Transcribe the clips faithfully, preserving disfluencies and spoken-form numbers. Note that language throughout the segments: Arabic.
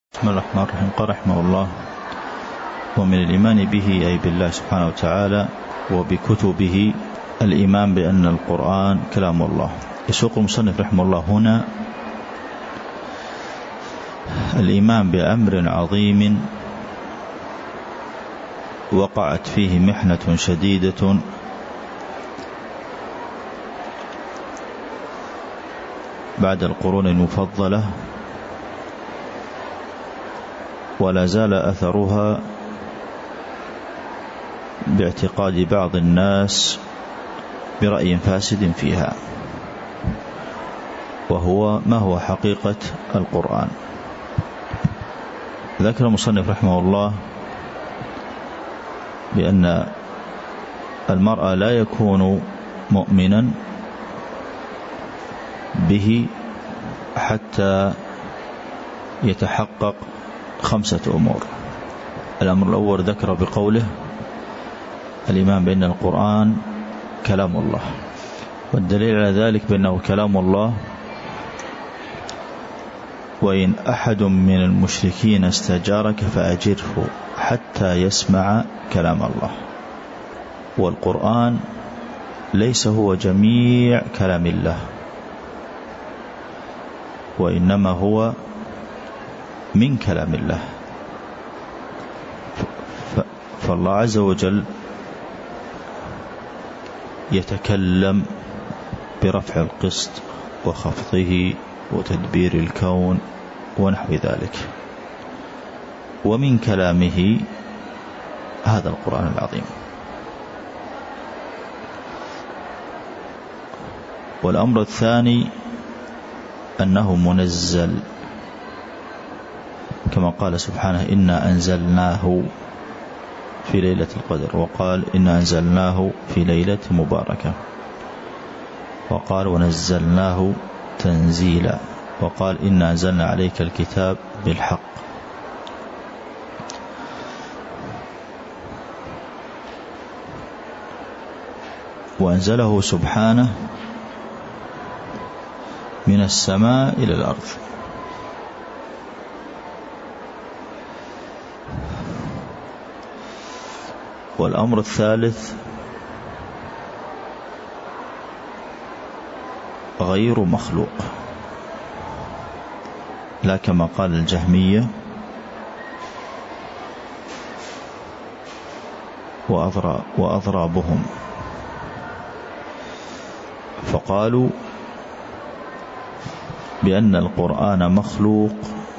بسم الله الرحمن الرحيم. قال رحمه الله: ومن الإيمان به أي بالله سبحانه وتعالى وبكتبه الإيمان بأن القرآن كلام الله. يسوق المصنف رحمه الله هنا الإيمان بأمر عظيم وقعت فيه محنة شديدة بعد القرون المفضلة، ولا زال أثرها باعتقاد بعض الناس برأي فاسد فيها، وهو ما هو حقيقة القرآن. ذكر المصنف رحمه الله بأن المرء لا يكون مؤمنا به حتى يتحقق خمسة أمور. الأمر الأول ذكر بقوله الإيمان بأن القرآن كلام الله، والدليل على ذلك بأنه كلام الله: وإن أحد من المشركين استجارك فأجره حتى يسمع كلام الله. والقرآن ليس هو جميع كلام الله، وإنما هو من كلام الله. فالله عز وجل يتكلم برفع القسط وخفضه وتدبير الكون ونحو ذلك، ومن كلامه هذا القرآن العظيم. والأمر الثاني أنه منزل، كما قال سبحانه: إنا أنزلناه في ليلة القدر، وقال: إنا أنزلناه في ليلة مباركة، وقال: ونزلناه تنزيلا، وقال: إنا أنزلنا عليك الكتاب بالحق. وأنزله سبحانه من السماء إلى الأرض. والأمر الثالث غير مخلوق، لا كما قال الجهمية وأضرابهم، فقالوا بأن القرآن مخلوق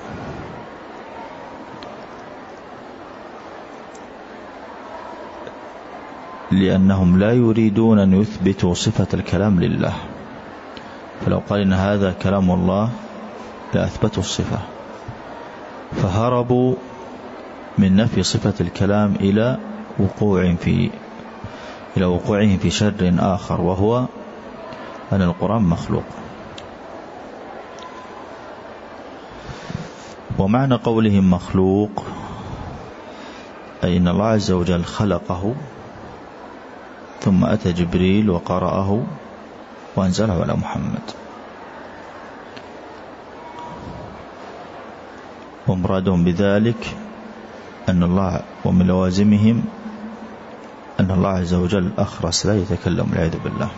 لأنهم لا يريدون أن يثبتوا صفة الكلام لله، فلو قال إن هذا كلام الله لأثبتوا الصفة، فهربوا من نفي صفة الكلام إلى وقوع في إلى وقوعهم في شر آخر، وهو أن القرآن مخلوق. ومعنى قولهم مخلوق أي أن الله عز وجل خلقه، ثم أتى جبريل وقرأه وأنزله على محمد. ومرادهم بذلك أن الله، ومن لوازمهم أن الله عز وجل أخرس لا يتكلم والعياذ بالله.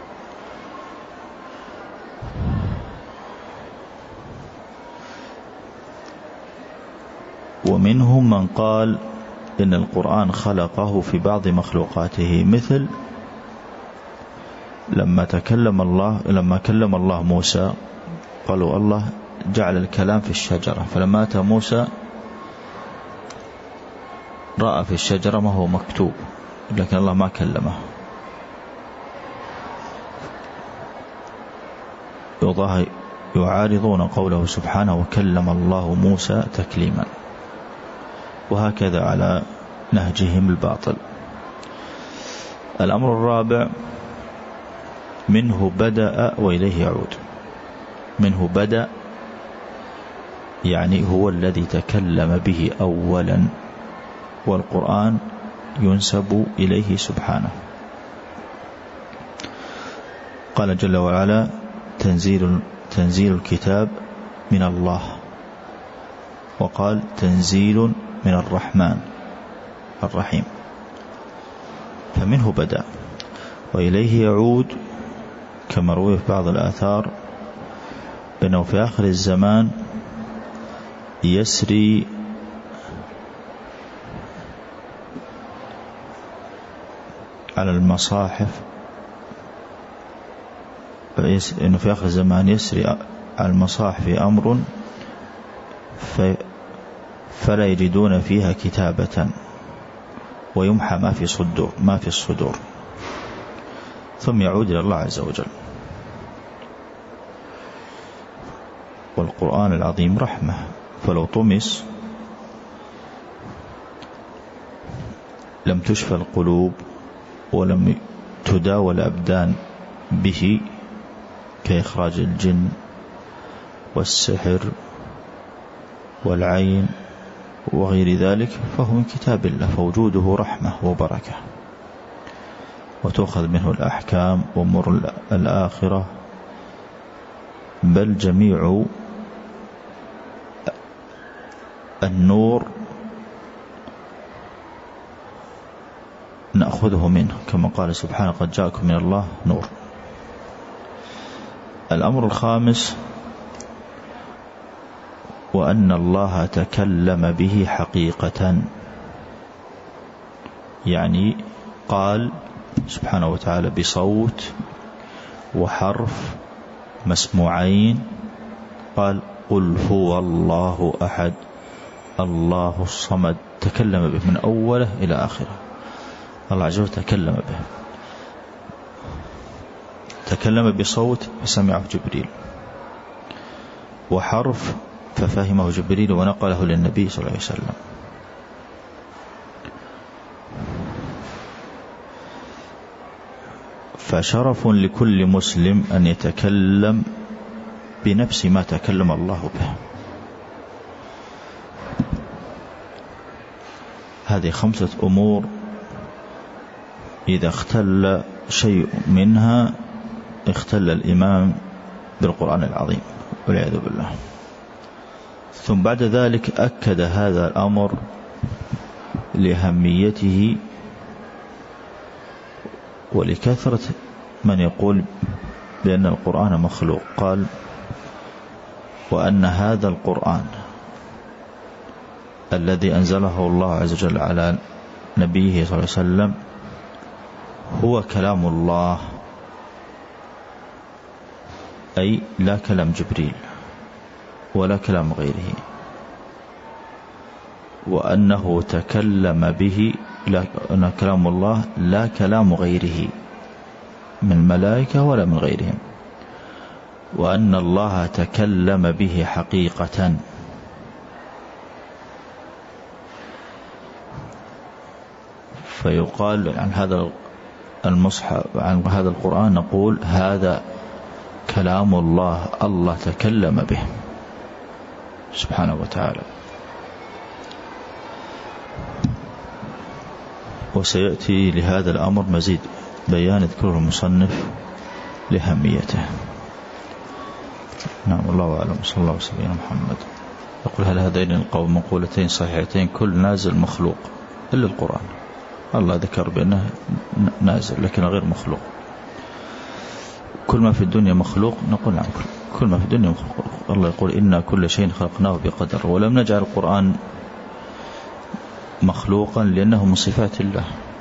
ومنهم من قال إن القرآن خلقه في بعض مخلوقاته، مثل لما تكلم الله لما كلم الله موسى، قالوا الله جعل الكلام في الشجرة، فلما أتى موسى رأى في الشجرة ما هو مكتوب، لكن الله ما كلمه. يعارضون قوله سبحانه: وكلم الله موسى تكليما. وهكذا على نهجهم الباطل. الأمر الرابع: منه بدأ وإليه يعود. منه بدأ يعني هو الذي تكلم به أولا، والقرآن ينسب إليه سبحانه. قال جل وعلا: تنزيل, تنزيل الكتاب من الله. وقال تنزيل من الرحمن الرحيم، فمنه بدأ وإليه يعود، كما روي في بعض الآثار بأنه في آخر الزمان يسري على المصاحف، إنه في آخر الزمان يسري على المصاحف أمر فلا يجدون فيها كتابة ويمحى ما في صدور ما في الصدور، ثم يعود إلى الله عز وجل. والقرآن العظيم رحمة، فلو طمس لم تشفى القلوب ولم تداوى الأبدان به، كإخراج الجن والسحر والعين وغير ذلك، فهو من كتاب الله، فوجوده رحمة وبركة، وتأخذ منه الأحكام وأمور الآخرة، بل جميع النور نأخذه منه، كما قال سبحانه قد جاءكم من الله نور. الأمر الخامس وأن الله تكلم به حقيقة، يعني قال سبحانه وتعالى بصوت وحرف مسموعين، قال قل هو الله أحد الله الصمد، تكلم به من أوله إلى آخره. الله عز وجل تكلم به، تكلم بصوت فسمعه جبريل، وحرف ففهمه جبريل ونقله للنبي صلى الله عليه وسلم. فشرف لكل مسلم أن يتكلم بنفس ما تكلم الله به. هذه خمسة أمور إذا اختل شيء منها اختل الإمام بالقرآن العظيم والعياذ بالله. ثم بعد ذلك أكد هذا الأمر لأهميته ولكثرة من يقول بأن القرآن مخلوق، قال وأن هذا القرآن الذي أنزله الله عز وجل على نبيه صلى الله عليه وسلم هو كلام الله، أي لا كلام جبريل ولا كلام غيره، وأنه تكلم به لا كلام الله لا كلام غيره من الملائكة ولا من غيرهم، وأن الله تكلم به حقيقة. فيقال عن هذا المصحف عن هذا القرآن نقول هذا كلام الله، الله تكلم به سبحانه وتعالى. وسيأتي لهذا الأمر مزيد بيان يذكره المصنف لأهميته. نعم، الله أعلم. صلى الله عليه وسلم محمد. يقول هل هذين القوم مقولتين صحيحتين كل نازل مخلوق إلا القرآن؟ الله ذكر بأنه نازل لكن غير مخلوق. كل ما في الدنيا مخلوق؟ نقول نعم، كل ما في الدنيا مخلوق. الله يقول إنا كل شيء خلقناه بقدر، ولم نجعل القرآن مخلوقا لأنه من صفات الله.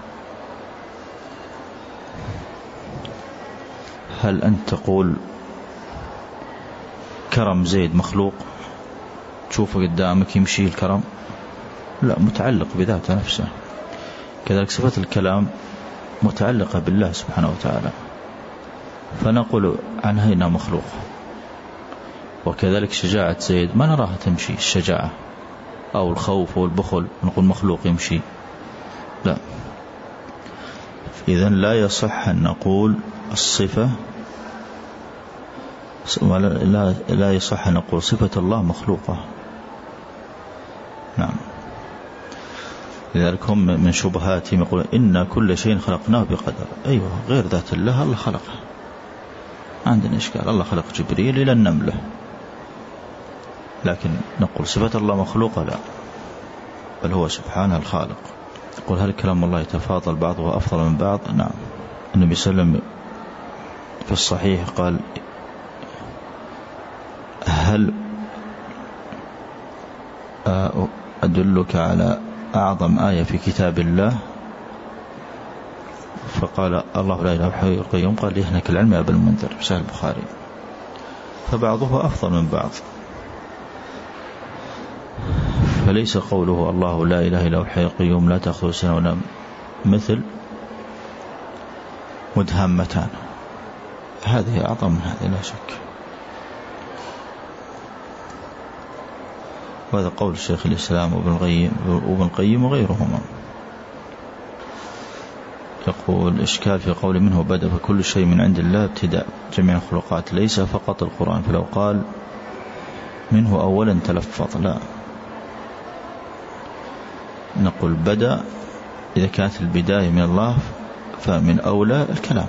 هل أنت تقول كرم زيد مخلوق؟ تشوفه قدامك يمشي الكرم؟ لا، متعلق بذاته نفسه. كذلك صفة الكلام متعلقة بالله سبحانه وتعالى، فنقول عنها إنها مخلوقة. وكذلك شجاعة زيد ما نراها تمشي الشجاعة، أو الخوف أو البخل نقول مخلوق يمشي، لا. إذن لا يصح أن نقول الصفة لا, لا يصح أن نقول صفة الله مخلوقة. نعم. لذلك هم من شبهاتهم يقول إن كل شيء خلقناه بقدر. أيوة، غير ذات الله الله خلقه، عندنا إشكال. الله خلق جبريل إلى النملة، لكن نقول صفة الله مخلوقة؟ لا، بل هو سبحانه الخالق. يقول هل كلام الله يتفاضل بعضه أفضل من بعض؟ نعم. النبي صلى الله عليه وسلم في الصحيح قال هل أدلك على أعظم آية في كتاب الله؟ فقال الله لا إله إلا هو القيوم. قال يهنك العلم يا أبا المنذر، سهل البخاري. فبعضه أفضل من بعض، فليس قوله الله لا إله إلا هو الحي القيوم لا تأخذه سنة ولا مثل مدهامتان، هذه أعظم من هذه لا شك. وهذا قول شيخ الإسلام وابن القيم وغيرهما. يقول إشكال في قول منه بدأ فكل شيء من عند الله ابتداء جميع الخلقات، ليس فقط القرآن، فلو قال منه أولا تلفظ لا. نقول بدأ إذا كانت البداية من الله فمن أولى الكلام،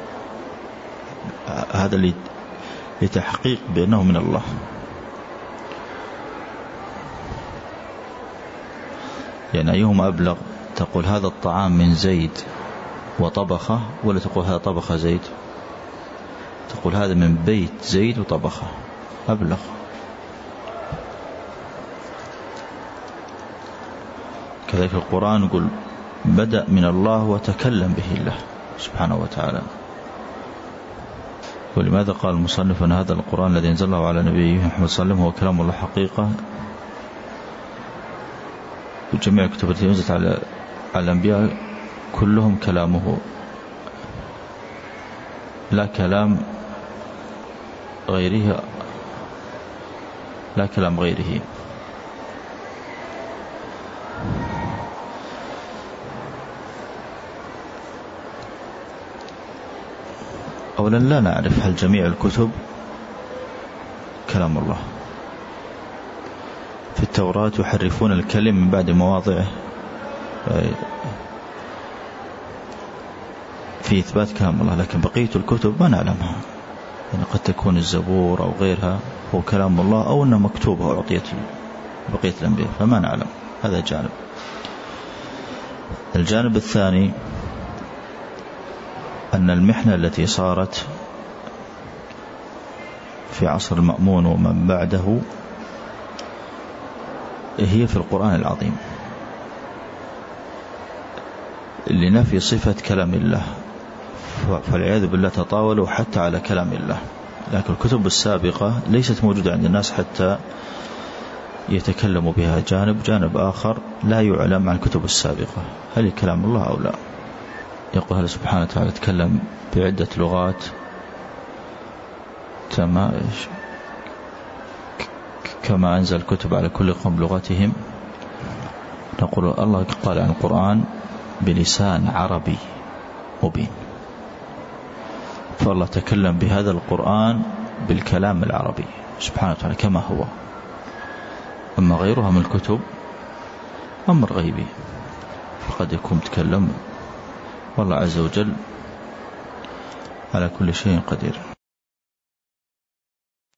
هذا لتحقيق بأنه من الله. يعني أيهما أبلغ؟ تقول هذا الطعام من زيد وطبخه، ولا تقول هذا طبخ زيد؟ تقول هذا من بيت زيد وطبخه، أبلغ. كذلك القرآن يقول بدأ من الله وتكلم به الله سبحانه وتعالى. ولماذا قال المصنف أن هذا القرآن الذي انزله على نبيه محمد صلى الله عليه وسلم هو كلام الله حقيقة؟ وجميع الكتب التي نزلت على الأنبياء كلهم كلامه، لا كلام غيره، لا كلام غيره. أولا لا نعرف هل جميع الكتب كلام الله. في التوراة يحرفون الكلم من بعد مواضعه في إثبات كلام الله، لكن بقية الكتب ما نعلمها، يعني قد تكون الزبور أو غيرها هو كلام الله، أو أنه مكتوب وأعطيت بقية الأنبياء، فما نعلم. هذا جانب. الجانب الثاني أن المحنة التي صارت في عصر المأمون ومن بعده هي في القرآن العظيم لنفي صفة كلام الله، فالعياذ بالله تطاولوا حتى على كلام الله. لكن الكتب السابقة ليست موجودة عند الناس حتى يتكلموا بها. جانب جانب آخر لا يعلم عن الكتب السابقة هل كلام الله أو لا. يقول هذا سبحانه وتعالى تكلم بعدة لغات كما أنزل الكتب على كل قوم بلغتهم. نقول الله قال عن القرآن بلسان عربي مبين، فالله تكلم بهذا القرآن بالكلام العربي سبحانه وتعالى كما هو. أما غيرها من الكتب أمر غيبي، فقد يكون تكلم، والله عز وجل على كل شيء قدير.